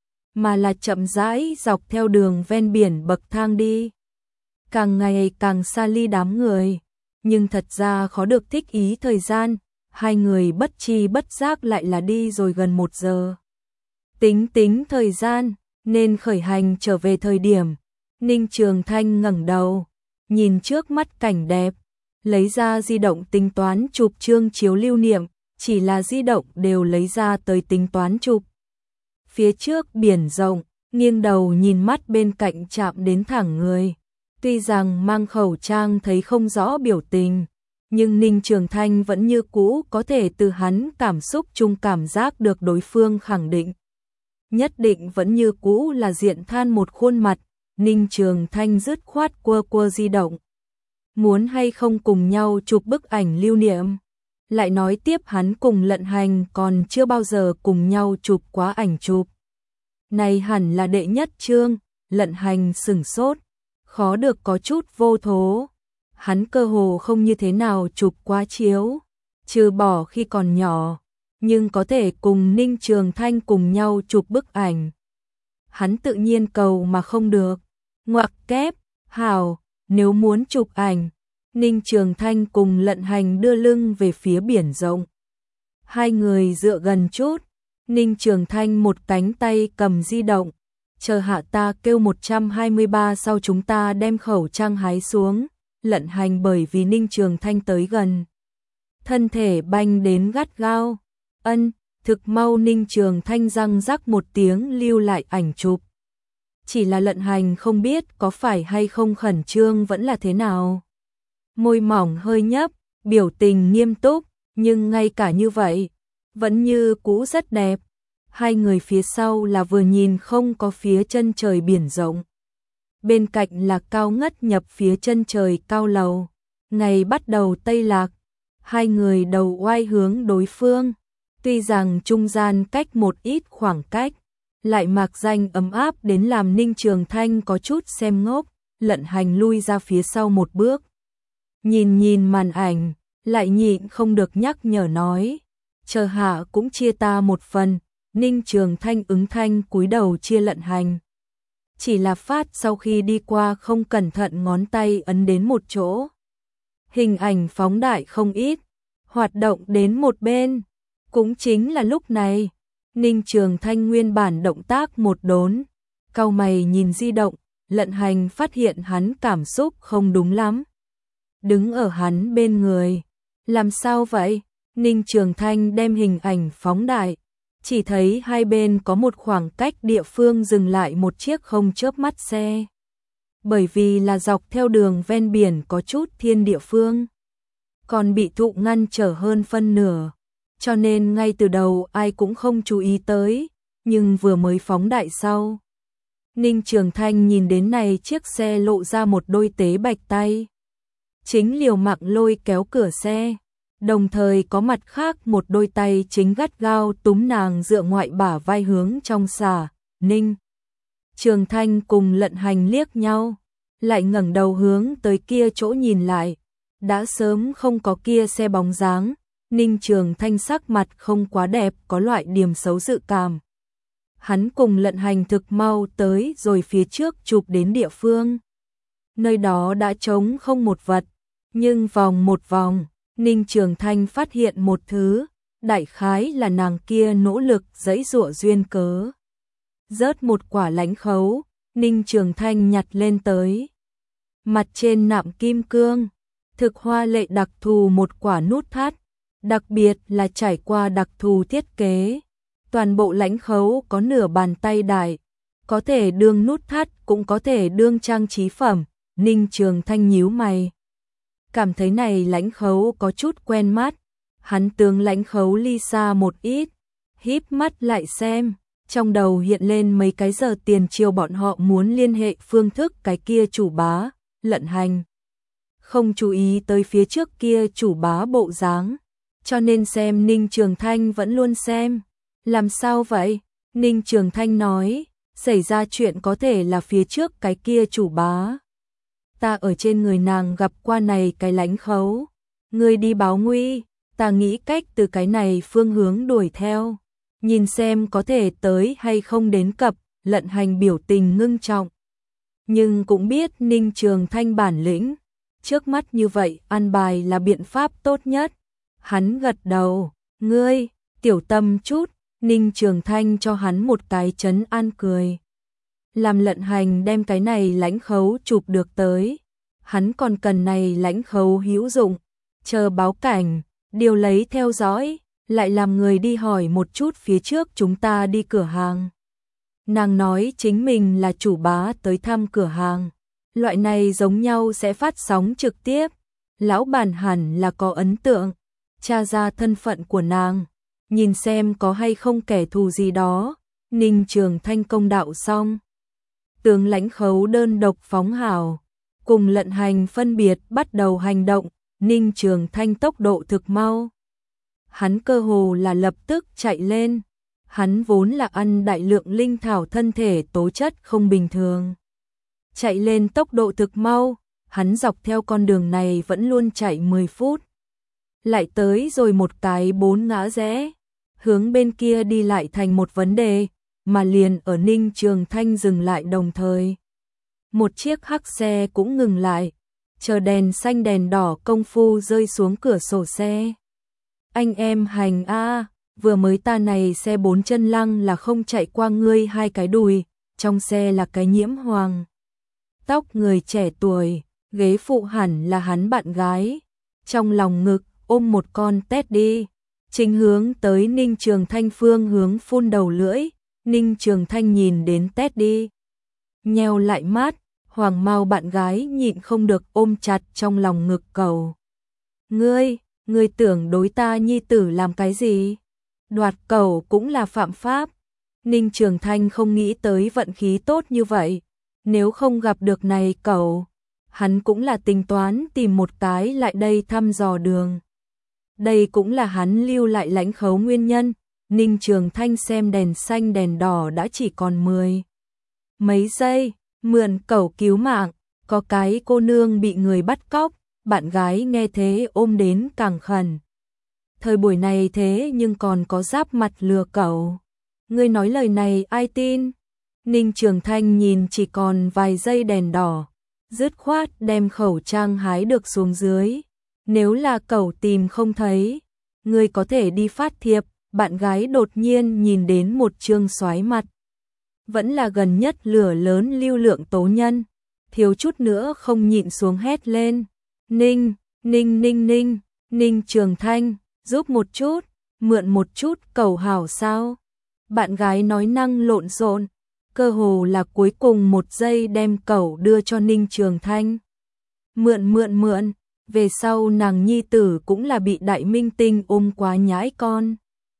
mà là chậm rãi dọc theo đường ven biển bậc thang đi. Càng ngày càng xa ly đám người, nhưng thật ra khó được thích ý thời gian, hai người bất chi bất giác lại là đi rồi gần một giờ. Tính tính thời gian, nên khởi hành trở về thời điểm, Ninh Trường Thanh ngẩng đầu, nhìn trước mắt cảnh đẹp, lấy ra di động tính toán chụp chương chiếu lưu niệm, chỉ là di động đều lấy ra tới tính toán chụp. Phía trước biển rộng, nghiêng đầu nhìn mắt bên cạnh chạm đến thẳng người. Tuy rằng mang khẩu trang thấy không rõ biểu tình, nhưng Ninh Trường Thanh vẫn như cũ có thể từ hắn cảm xúc chung cảm giác được đối phương khẳng định. Nhất định vẫn như cũ là diện than một khuôn mặt, Ninh Trường Thanh dứt khoát quơ quơ di động. Muốn hay không cùng nhau chụp bức ảnh lưu niệm? Lại nói tiếp hắn cùng Lận Hành còn chưa bao giờ cùng nhau chụp quá ảnh chụp. Này hẳn là đệ nhất chương, Lận Hành sửng sốt, khó được có chút vô thố. Hắn cơ hồ không như thế nào chụp quá chiếu, trừ bỏ khi còn nhỏ, nhưng có thể cùng Ninh Trường Thanh cùng nhau chụp bức ảnh. Hắn tự nhiên cầu mà không được, ngoặc kép, hảo, nếu muốn chụp ảnh. Ninh Trường Thanh cùng Lận Hành đưa lưng về phía biển rộng. Hai người dựa gần chút, Ninh Trường Thanh một cánh tay cầm di động, chờ hạ ta kêu một trăm hai mươi ba sau chúng ta đem khẩu trang hái xuống. Lận Hành bởi vì Ninh Trường Thanh tới gần, thân thể banh đến gắt gao. Ân, thực mau Ninh Trường Thanh răng rắc một tiếng lưu lại ảnh chụp. Chỉ là Lận Hành không biết có phải hay không khẩn trương vẫn là thế nào. Môi mỏng hơi nhấp, biểu tình nghiêm túc, nhưng ngay cả như vậy, vẫn như cũ rất đẹp. Hai người phía sau là vừa nhìn không có phía chân trời biển rộng. Bên cạnh là cao ngất nhập phía chân trời cao lầu. Ngày bắt đầu tây lạc, hai người đầu oai hướng đối phương. Tuy rằng trung gian cách một ít khoảng cách, lại mạc danh ấm áp đến làm Ninh Trường Thanh có chút xem ngốc. Lận Hành lui ra phía sau một bước. Nhìn nhìn màn ảnh, lại nhịn không được nhắc nhở nói, chờ hạ cũng chia ta một phần. Ninh Trường Thanh ứng thanh cúi đầu chia Lận Hành. Chỉ là phát sau khi đi qua không cẩn thận ngón tay ấn đến một chỗ. Hình ảnh phóng đại không ít, hoạt động đến một bên. Cũng chính là lúc này, Ninh Trường Thanh nguyên bản động tác một đốn, cau mày nhìn di động, Lận Hành phát hiện hắn cảm xúc không đúng lắm. Đứng ở hắn bên người, làm sao vậy? Ninh Trường Thanh đem hình ảnh phóng đại, chỉ thấy hai bên có một khoảng cách địa phương dừng lại một chiếc không chớp mắt xe. Bởi vì là dọc theo đường ven biển có chút thiên địa phương, còn bị thụ ngăn trở hơn phân nửa, cho nên ngay từ đầu ai cũng không chú ý tới, nhưng vừa mới phóng đại sau. Ninh Trường Thanh nhìn đến này chiếc xe lộ ra một đôi tế bạch tay. Chính liều mạng lôi kéo cửa xe, đồng thời có mặt khác một đôi tay chính gắt gao túm nàng dựa ngoại bả vai hướng trong xả. Ninh Trường Thanh cùng Lận Hành liếc nhau, lại ngẩng đầu hướng tới kia chỗ nhìn lại, đã sớm không có kia xe bóng dáng. Ninh Trường Thanh sắc mặt không quá đẹp, có loại điểm xấu dự cảm. Hắn cùng Lận Hành thực mau tới rồi phía trước chụp đến địa phương. Nơi đó đã trống không một vật, nhưng vòng một vòng, Ninh Trường Thanh phát hiện một thứ, đại khái là nàng kia nỗ lực giãy giụa duyên cớ. Rớt một quả lãnh khấu, Ninh Trường Thanh nhặt lên tới. Mặt trên nạm kim cương, thực hoa lệ đặc thù một quả nút thắt, đặc biệt là trải qua đặc thù thiết kế. Toàn bộ lãnh khấu có nửa bàn tay đại, có thể đương nút thắt cũng có thể đương trang trí phẩm. Ninh Trường Thanh nhíu mày, cảm thấy này lãnh khấu có chút quen mắt. Hắn tướng lãnh khấu ly xa một ít, híp mắt lại xem, trong đầu hiện lên mấy cái giờ tiền triều bọn họ muốn liên hệ phương thức cái kia chủ bá. Lận Hành không chú ý tới phía trước kia chủ bá bộ dáng, cho nên xem Ninh Trường Thanh vẫn luôn xem. Làm sao vậy? Ninh Trường Thanh nói, xảy ra chuyện có thể là phía trước cái kia chủ bá. Ta ở trên người nàng gặp qua này cái lãnh khấu. Ngươi đi báo nguy, ta nghĩ cách từ cái này phương hướng đuổi theo. Nhìn xem có thể tới hay không đến cập. Lận Hành biểu tình ngưng trọng, nhưng cũng biết Ninh Trường Thanh bản lĩnh. Trước mắt như vậy, an bài là biện pháp tốt nhất. Hắn gật đầu, ngươi, tiểu tâm chút. Ninh Trường Thanh cho hắn một cái trấn an cười. Làm Lận Hành đem cái này lãnh khấu chụp được tới. Hắn còn cần này lãnh khấu hữu dụng, chờ báo cảnh, điều lấy theo dõi, lại làm người đi hỏi một chút phía trước chúng ta đi cửa hàng. Nàng nói chính mình là chủ bá tới thăm cửa hàng. Loại này giống nhau sẽ phát sóng trực tiếp. Lão bản hẳn là có ấn tượng, tra ra thân phận của nàng, nhìn xem có hay không kẻ thù gì đó. Ninh Trường Thanh công đạo xong, tướng lãnh khấu đơn độc phóng hào, cùng Lận Hành phân biệt bắt đầu hành động. Ninh Trường Thanh tốc độ thực mau, hắn cơ hồ là lập tức chạy lên. Hắn vốn là ăn đại lượng linh thảo, thân thể tố chất không bình thường, chạy lên tốc độ thực mau. Hắn dọc theo con đường này vẫn luôn chạy mười phút, lại tới rồi một cái bốn ngã rẽ, hướng bên kia đi lại thành một vấn đề. Mà liền ở Ninh Trường Thanh dừng lại đồng thời, một chiếc hắc xe cũng ngừng lại, chờ đèn xanh đèn đỏ công phu rơi xuống cửa sổ xe. Anh em Hành a, vừa mới ta này xe bốn chân lăng là không chạy qua ngươi hai cái đùi. Trong xe là cái nhiễm hoàng tóc người trẻ tuổi, ghế phụ hẳn là hắn bạn gái, trong lòng ngực ôm một con Teddy, chính hướng tới Ninh Trường Thanh phương hướng phun đầu lưỡi. Ninh Trường Thanh nhìn đến Teddy, nheo lại mắt, hoàng mao bạn gái nhịn không được ôm chặt trong lòng ngực cầu. Ngươi, ngươi tưởng đối ta nhi tử làm cái gì? Đoạt cầu cũng là phạm pháp. Ninh Trường Thanh không nghĩ tới vận khí tốt như vậy. Nếu không gặp được này cầu, hắn cũng là tính toán tìm một cái lại đây thăm dò đường. Đây cũng là hắn lưu lại lãnh khấu nguyên nhân. Ninh Trường Thanh xem đèn xanh đèn đỏ đã chỉ còn mười mấy giây, mượn cẩu cứu mạng. Có cái cô nương bị người bắt cóc, bạn gái nghe thế ôm đến càng khẩn. Thời buổi này thế nhưng còn có giáp mặt lừa cẩu. Ngươi nói lời này ai tin? Ninh Trường Thanh nhìn chỉ còn vài giây đèn đỏ, dứt khoát đem khẩu trang hái được xuống dưới. Nếu là cẩu tìm không thấy, Ngươi có thể đi phát thiệp, bạn gái đột nhiên nhìn đến một trương soái mặt. Vẫn là gần nhất lửa lớn lưu lượng tố nhân, thiếu chút nữa không nhịn xuống hét lên. Ninh, Ninh Ninh Ninh, Ninh Trường Thanh, giúp một chút, mượn một chút cầu hảo sao. Bạn gái nói năng lộn xộn, cơ hồ là cuối cùng một giây đem cẩu đưa cho Ninh Trường Thanh. Mượn mượn mượn, về sau nàng nhi tử cũng là bị đại minh tinh ôm quá nhãi con.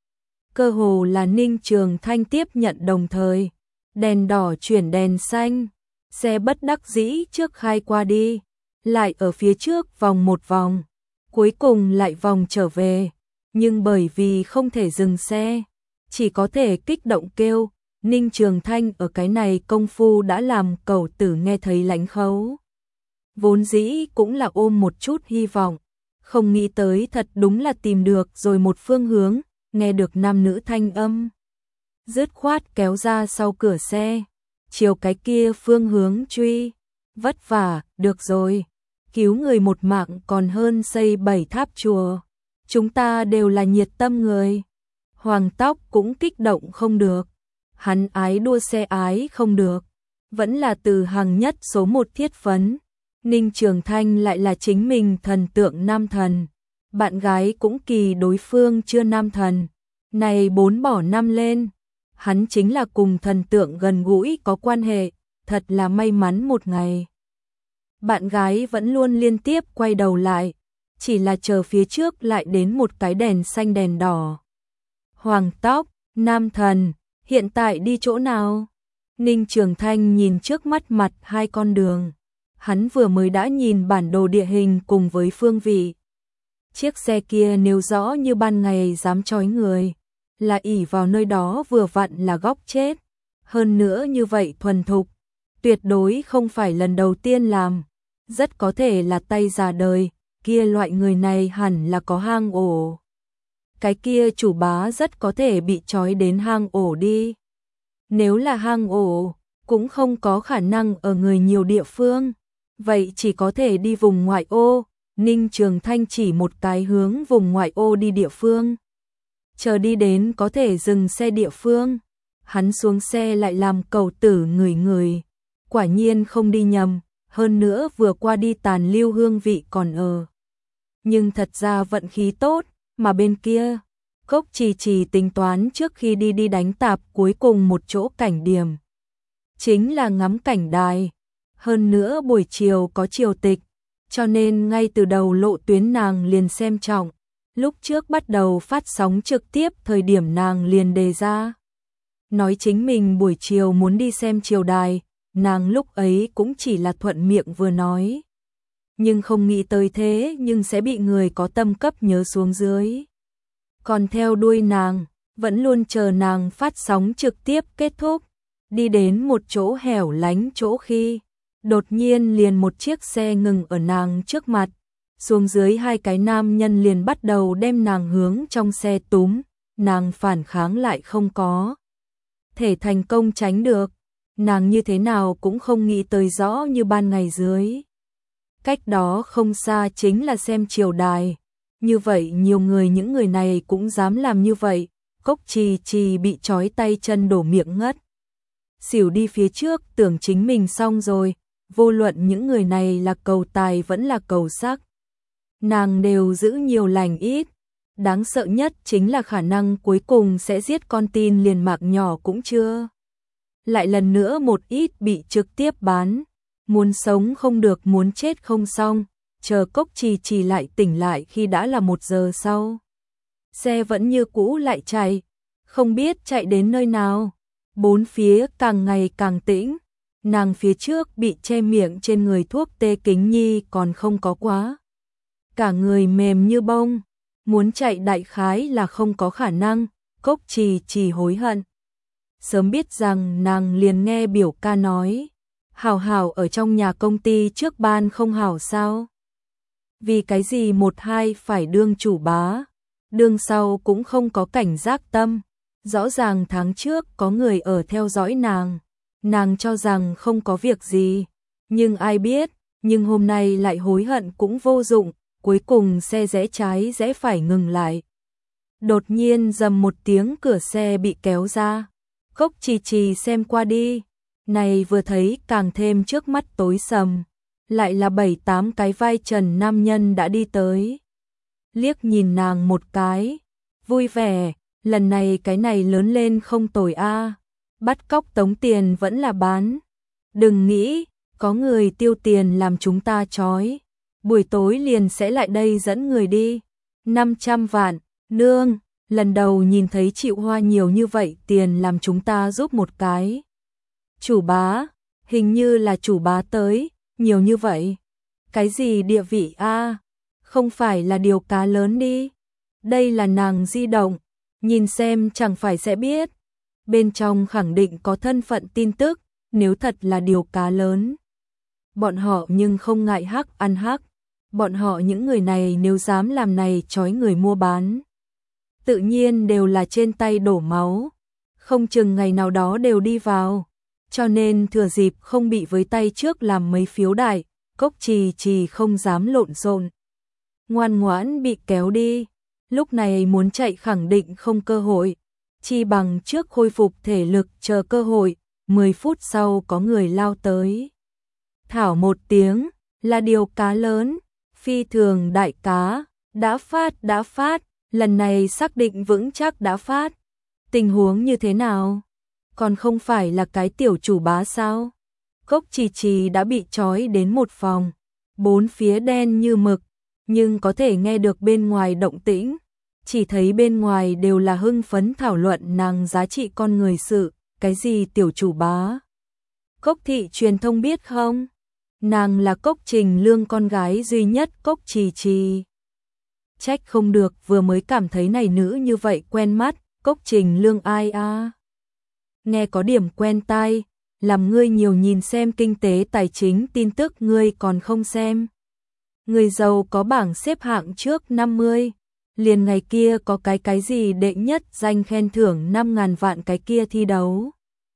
Cơ hồ là Ninh Trường Thanh tiếp nhận đồng thời, đèn đỏ chuyển đèn xanh, xe bất đắc dĩ trước khai qua đi, lại ở phía trước vòng một vòng, cuối cùng lại vòng trở về, nhưng bởi vì không thể dừng xe, chỉ có thể kích động kêu. Ninh Trường Thanh ở cái này công phu đã làm cẩu tử nghe thấy lãnh khấu. Vốn dĩ cũng là ôm một chút hy vọng, không nghĩ tới thật đúng là tìm được rồi một phương hướng, nghe được nam nữ thanh âm. Dứt khoát kéo ra sau cửa xe, chiều cái kia phương hướng truy. Vất vả, được rồi, cứu người một mạng còn hơn xây bảy tháp chùa. Chúng ta đều là nhiệt tâm người. Hoàng Tóc cũng kích động không được. Hắn ái đua xe ái không được, vẫn là từ hàng nhất số một thiết phấn. Ninh Trường Thanh lại là chính mình thần tượng nam thần, bạn gái cũng kỳ đối phương chưa nam thần, này bốn bỏ năm lên, hắn chính là cùng thần tượng gần gũi có quan hệ, thật là may mắn một ngày. Bạn gái vẫn luôn liên tiếp quay đầu lại, chỉ là chờ phía trước lại đến một cái đèn xanh đèn đỏ. Hoàng Tóc, nam thần, hiện tại đi chỗ nào? Ninh Trường Thanh nhìn trước mắt mặt hai con đường. Hắn vừa mới đã nhìn bản đồ địa hình cùng với phương vị. Chiếc xe kia nêu rõ như ban ngày dám chói người, là ỷ vào nơi đó vừa vặn là góc chết. Hơn nữa như vậy thuần thục, tuyệt đối không phải lần đầu tiên làm, rất có thể là tay già đời, kia loại người này hẳn là có hang ổ. Cái kia chủ bá rất có thể bị trói đến hang ổ đi. Nếu là hang ổ, cũng không có khả năng ở người nhiều địa phương, vậy chỉ có thể đi vùng ngoại ô. Ninh Trường Thanh chỉ một cái hướng vùng ngoại ô đi địa phương. Chờ đi đến có thể dừng xe địa phương, hắn xuống xe lại làm cẩu tử người người. Quả nhiên không đi nhầm, hơn nữa vừa qua đi tàn lưu hương vị còn ở. Nhưng thật ra vận khí tốt, mà bên kia, Cốc Trì Trì tính toán trước khi đi đi đánh tạp cuối cùng một chỗ cảnh điểm. Chính là ngắm cảnh đài. Hơn nữa buổi chiều có triều tịch, cho nên ngay từ đầu lộ tuyến nàng liền xem trọng. Lúc trước bắt đầu phát sóng trực tiếp thời điểm nàng liền đề ra. Nói chính mình buổi chiều muốn đi xem triều đài, nàng lúc ấy cũng chỉ là thuận miệng vừa nói. Nhưng không nghĩ tới thế nhưng sẽ bị người có tâm cấp nhớ xuống dưới. Còn theo đuôi nàng, vẫn luôn chờ nàng phát sóng trực tiếp kết thúc, đi đến một chỗ hẻo lánh chỗ khi, đột nhiên liền một chiếc xe ngừng ở nàng trước mặt, xuống dưới hai cái nam nhân liền bắt đầu đem nàng hướng trong xe túm, nàng phản kháng lại không có thể thành công tránh được, nàng như thế nào cũng không nghĩ tới rõ như ban ngày dưới. Cách đó không xa chính là xem triều đài. Như vậy nhiều người những người này cũng dám làm như vậy, Cốc Trì Trì bị trói tay chân đổ miệng ngất. Xỉu đi phía trước tưởng chính mình xong rồi, vô luận những người này là cầu tài vẫn là cầu sắc. Nàng đều giữ nhiều lành ít, đáng sợ nhất chính là khả năng cuối cùng sẽ giết con tin liền mạc nhỏ cũng chưa. Lại lần nữa một ít bị trực tiếp bán, muốn sống không được muốn chết không xong. Chờ Cốc Trì Trì lại tỉnh lại khi đã là một giờ sau. Xe vẫn như cũ lại chạy, không biết chạy đến nơi nào. Bốn phía càng ngày càng tĩnh, nàng phía trước bị che miệng trên người thuốc tê kính nhi còn không có quá. Cả người mềm như bông, muốn chạy đại khái là không có khả năng, Cốc Trì Trì hối hận. Sớm biết rằng nàng liền nghe biểu ca nói, hảo hảo ở trong nhà công ty trước ban không hảo sao. Vì cái gì một hai phải đương chủ bá, đương sau cũng không có cảnh giác tâm. Rõ ràng tháng trước có người ở theo dõi nàng, nàng cho rằng không có việc gì, nhưng ai biết, nhưng hôm nay lại hối hận cũng vô dụng, cuối cùng xe rẽ trái rẽ phải ngừng lại, Đột nhiên rầm một tiếng, cửa xe bị kéo ra. Cốc Trì Trì xem qua đi, này vừa thấy càng thêm trước mắt tối sầm, lại là bảy tám cái vai trần nam nhân đã đi tới. Liếc nhìn nàng một cái, vui vẻ, lần này cái này lớn lên không tồi a, bắt cóc tống tiền vẫn là bán. Đừng nghĩ, có người tiêu tiền làm chúng ta trói, buổi tối liền sẽ lại đây dẫn người đi. năm trăm vạn, nương, lần đầu nhìn thấy chịu hoa nhiều như vậy tiền, làm chúng ta giúp một cái. Chủ bá, hình như là chủ bá tới, nhiều như vậy. Cái gì địa vị a? Không phải là điều cá lớn đi. Đây là nàng di động, nhìn xem chẳng phải sẽ biết. Bên trong khẳng định có thân phận tin tức, nếu thật là điều cá lớn. Bọn họ nhưng không ngại hắc ăn hắc. Bọn họ những người này nếu dám làm này trói người mua bán, tự nhiên đều là trên tay đổ máu, không chừng ngày nào đó đều đi vào. Cho nên thừa dịp không bị với tay trước làm mấy phiếu đại, Cốc Trì Trì không dám lộn xộn, ngoan ngoãn bị kéo đi. Lúc này muốn chạy khẳng định không cơ hội, chi bằng trước khôi phục thể lực chờ cơ hội. Mười phút sau có người lao tới, thảo một tiếng, là điều cá lớn, phi thường đại cá, đã phát đã phát, lần này xác định vững chắc đã phát. Tình huống như thế nào? Còn không phải là cái tiểu chủ bá sao? Cốc Trì Trì đã bị trói đến một phòng, bốn phía đen như mực, nhưng có thể nghe được bên ngoài động tĩnh, chỉ thấy bên ngoài đều là hưng phấn thảo luận nàng giá trị con người sự. Cái gì tiểu chủ bá? Cốc thị truyền thông biết không? Nàng là Cốc Trình Lương con gái duy nhất Cốc Trì Trì. Trách không được vừa mới cảm thấy này nữ như vậy quen mắt. Cốc Trình Lương ai a? Nghe có điểm quen tai, làm ngươi nhiều nhìn xem kinh tế tài chính tin tức ngươi còn không xem. Người giàu có bảng xếp hạng trước năm mươi, liền ngày kia có cái cái gì đệ nhất danh khen thưởng năm ngàn vạn cái kia thi đấu.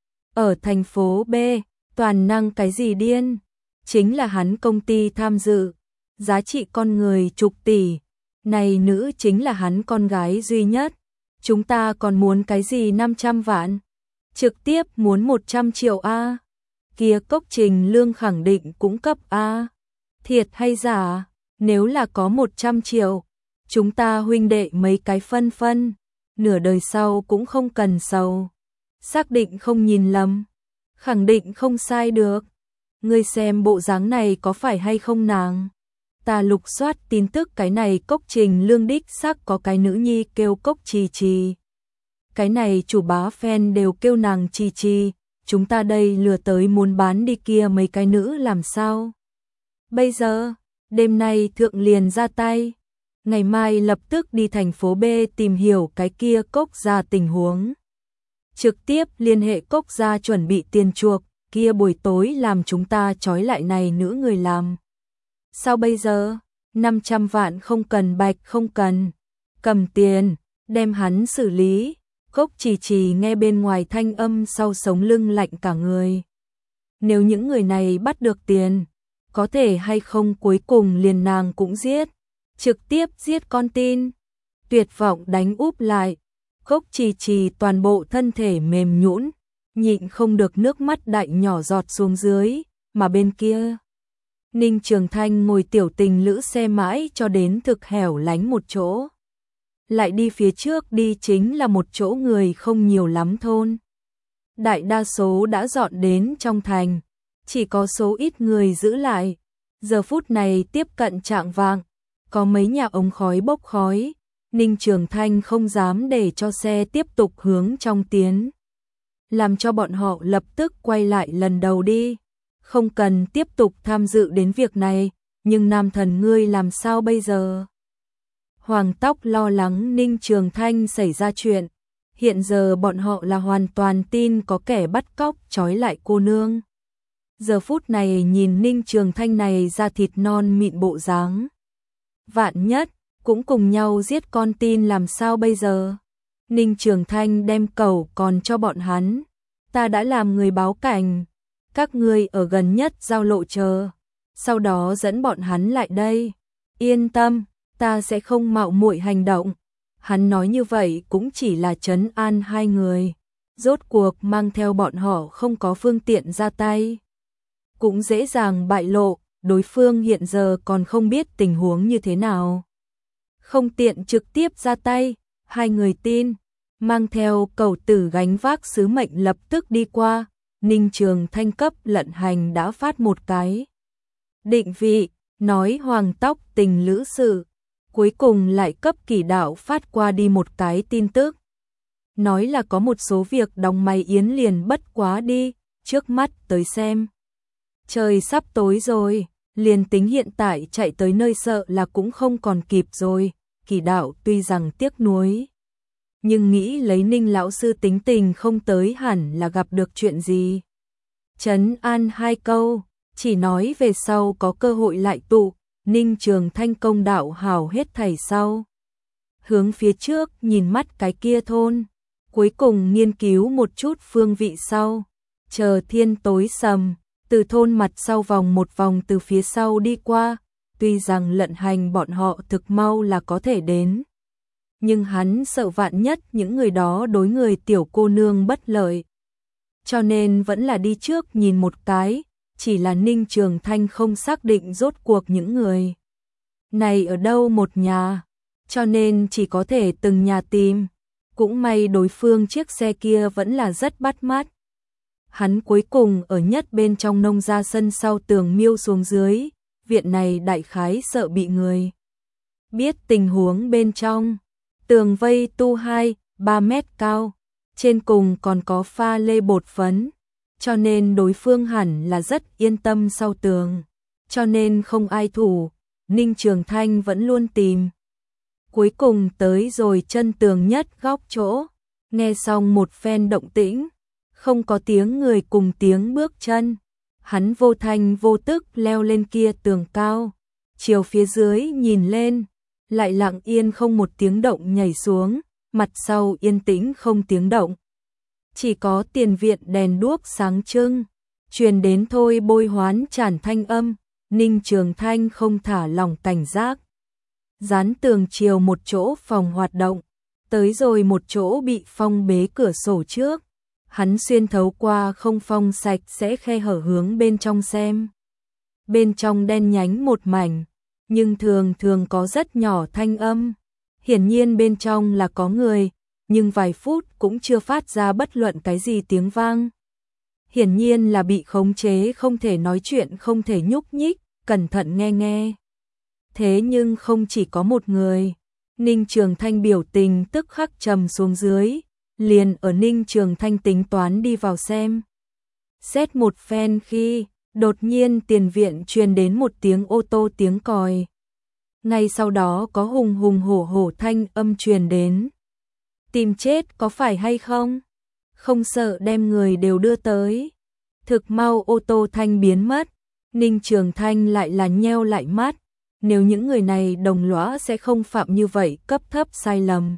Ở thành phố B, toàn năng cái gì điên, chính là hắn công ty tham dự, giá trị con người chục tỷ, này nữ chính là hắn con gái duy nhất. Chúng ta còn muốn cái gì năm trăm vạn, trực tiếp muốn một trăm triệu a. Kia Cốc Trình Lương khẳng định cũng cấp a. Thiệt hay giả? Nếu là có một trăm triệu, chúng ta huynh đệ mấy cái phân phân, nửa đời sau cũng không cần sầu. Xác định không nhìn lầm, khẳng định không sai được. Ngươi xem bộ dáng này có phải hay không nàng? Ta lục soát tin tức cái này Cốc Trình Lương đích xác có cái nữ nhi kêu Cốc Trì Trì. Cái này chủ bá fan đều kêu nàng Trì Trì, chúng ta đây lừa tới muốn bán đi kia mấy cái nữ làm sao? Bây giờ, đêm nay thượng liền ra tay, ngày mai lập tức đi thành phố B tìm hiểu cái kia Cốc gia tình huống. Trực tiếp liên hệ Cốc gia chuẩn bị tiền chuộc, kia buổi tối làm chúng ta trói lại này nữ người làm. Sao bây giờ? năm trăm vạn không cần bạch không cần. Cầm tiền, đem hắn xử lý. Cốc Trì Trì nghe bên ngoài thanh âm sau sống lưng lạnh cả người. Nếu những người này bắt được tiền, có thể hay không cuối cùng liền nàng cũng giết. Trực tiếp giết con tin. Tuyệt vọng đánh úp lại. Cốc Trì Trì toàn bộ thân thể mềm nhũn, nhịn không được nước mắt đại nhỏ giọt xuống dưới, mà bên kia Ninh Trường Thanh ngồi tiểu tình lữ xe mãi cho đến thực hẻo lánh một chỗ. Lại đi phía trước đi chính là một chỗ người không nhiều lắm thôn. Đại đa số đã dọn đến trong thành, chỉ có số ít người giữ lại. Giờ phút này tiếp cận chạng vạng, có mấy nhà ống khói bốc khói, Ninh Trường Thanh không dám để cho xe tiếp tục hướng trong tiến. Làm cho bọn họ lập tức quay lại lần đầu đi. Không cần tiếp tục tham dự đến việc này, nhưng nam thần ngươi làm sao bây giờ? Hoàng Tóc lo lắng Ninh Trường Thanh xảy ra chuyện. Hiện giờ bọn họ là hoàn toàn tin có kẻ bắt cóc trói lại cô nương. Giờ phút này nhìn Ninh Trường Thanh này da thịt non mịn bộ dáng, vạn nhất cũng cùng nhau giết con tin làm sao bây giờ? Ninh Trường Thanh đem cẩu còn cho bọn hắn. Ta đã làm người báo cảnh, các ngươi ở gần nhất giao lộ chờ, sau đó dẫn bọn hắn lại đây. Yên tâm, ta sẽ không mạo muội hành động. Hắn nói như vậy cũng chỉ là trấn an hai người. Rốt cuộc mang theo bọn họ không có phương tiện ra tay. Cũng dễ dàng bại lộ, đối phương hiện giờ còn không biết tình huống như thế nào. Không tiện trực tiếp ra tay, hai người tin. Mang theo cầu tử gánh vác sứ mệnh lập tức đi qua. Ninh Trường Thanh cấp lận hành đã phát một cái định vị, nói hoàng tóc tình lữ sự. Cuối cùng lại cấp Kỳ Đạo phát qua đi một cái tin tức. Nói là có một số việc đóng máy yến liền bất quá đi, trước mắt tới xem. Trời sắp tối rồi, liền tính hiện tại chạy tới nơi sợ là cũng không còn kịp rồi. Kỳ Đạo tuy rằng tiếc nuối, nhưng nghĩ lấy Ninh lão sư tính tình không tới hẳn là gặp được chuyện gì. Trấn an hai câu, chỉ nói về sau có cơ hội lại tụ. Ninh Trường Thanh công đạo hảo hết thảy sau. Hướng phía trước nhìn mắt cái kia thôn. Cuối cùng nghiên cứu một chút phương vị sau. Chờ thiên tối sầm, từ thôn mặt sau vòng một vòng từ phía sau đi qua. Tuy rằng lận hành bọn họ thực mau là có thể đến. Nhưng hắn sợ vạn nhất những người đó đối người tiểu cô nương bất lợi. Cho nên vẫn là đi trước nhìn một cái. Chỉ là Ninh Trường Thanh không xác định rốt cuộc những người này ở đâu một nhà, cho nên chỉ có thể từng nhà tìm. Cũng may đối phương chiếc xe kia vẫn là rất bắt mắt. Hắn cuối cùng ở nhất bên trong nông gia sân sau tường miêu xuống dưới, viện này đại khái sợ bị người biết tình huống bên trong. Tường vây tu hai, ba mét cao, trên cùng còn có pha lê bột phấn. Cho nên đối phương hẳn là rất yên tâm sau tường. Cho nên không ai thủ, Ninh Trường Thanh vẫn luôn tìm. Cuối cùng tới rồi chân tường nhất góc chỗ. Nghe xong một phen động tĩnh, không có tiếng người cùng tiếng bước chân. Hắn vô thanh vô tức leo lên kia tường cao. Chiều phía dưới nhìn lên, lại lặng yên không một tiếng động nhảy xuống. Mặt sau yên tĩnh không tiếng động. Chỉ có tiền viện đèn đuốc sáng trưng, truyền đến thôi bôi hoán tràn thanh âm. Ninh Trường Thanh không thả lỏng cảnh giác. Dán tường chiều một chỗ phòng hoạt động, tới rồi một chỗ bị phong bế cửa sổ trước. Hắn xuyên thấu qua không phong sạch sẽ khe hở hướng bên trong xem. Bên trong đen nhánh một mảnh, nhưng thường thường có rất nhỏ thanh âm. Hiển nhiên bên trong là có người. Nhưng vài phút cũng chưa phát ra bất luận cái gì tiếng vang. Hiển nhiên là bị khống chế không thể nói chuyện không thể nhúc nhích, cẩn thận nghe nghe. Thế nhưng không chỉ có một người. Ninh Trường Thanh biểu tình tức khắc trầm xuống dưới. Liền ở Ninh Trường Thanh tính toán đi vào xem. Xét một phen khi, đột nhiên tiền viện truyền đến một tiếng ô tô tiếng còi. Ngay sau đó có hùng hùng hổ hổ thanh âm truyền đến. Tìm chết có phải hay không? Không sợ đem người đều đưa tới. Thực mau ô tô thanh biến mất. Ninh Trường Thanh lại là nheo lại mắt. Nếu những người này đồng lõa sẽ không phạm như vậy cấp thấp sai lầm.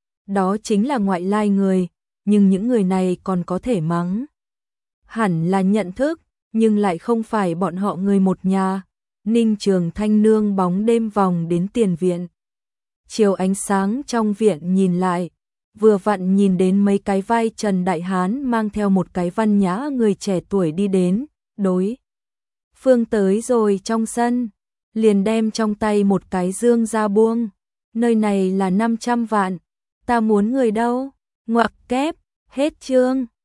Đó chính là ngoại lai người. Nhưng những người này còn có thể mắng. Hẳn là nhận thức. Nhưng lại không phải bọn họ người một nhà. Ninh Trường Thanh nương bóng đêm vòng đến tiền viện. Chiều ánh sáng trong viện nhìn lại. Vừa vặn nhìn đến mấy cái vai Trần Đại Hán mang theo một cái văn nhã người trẻ tuổi đi đến, đối. Phương tới rồi trong sân, liền đem trong tay một cái dương ra buông. Nơi này là năm trăm vạn, ta muốn người đâu, ngoặc kép, hết chương.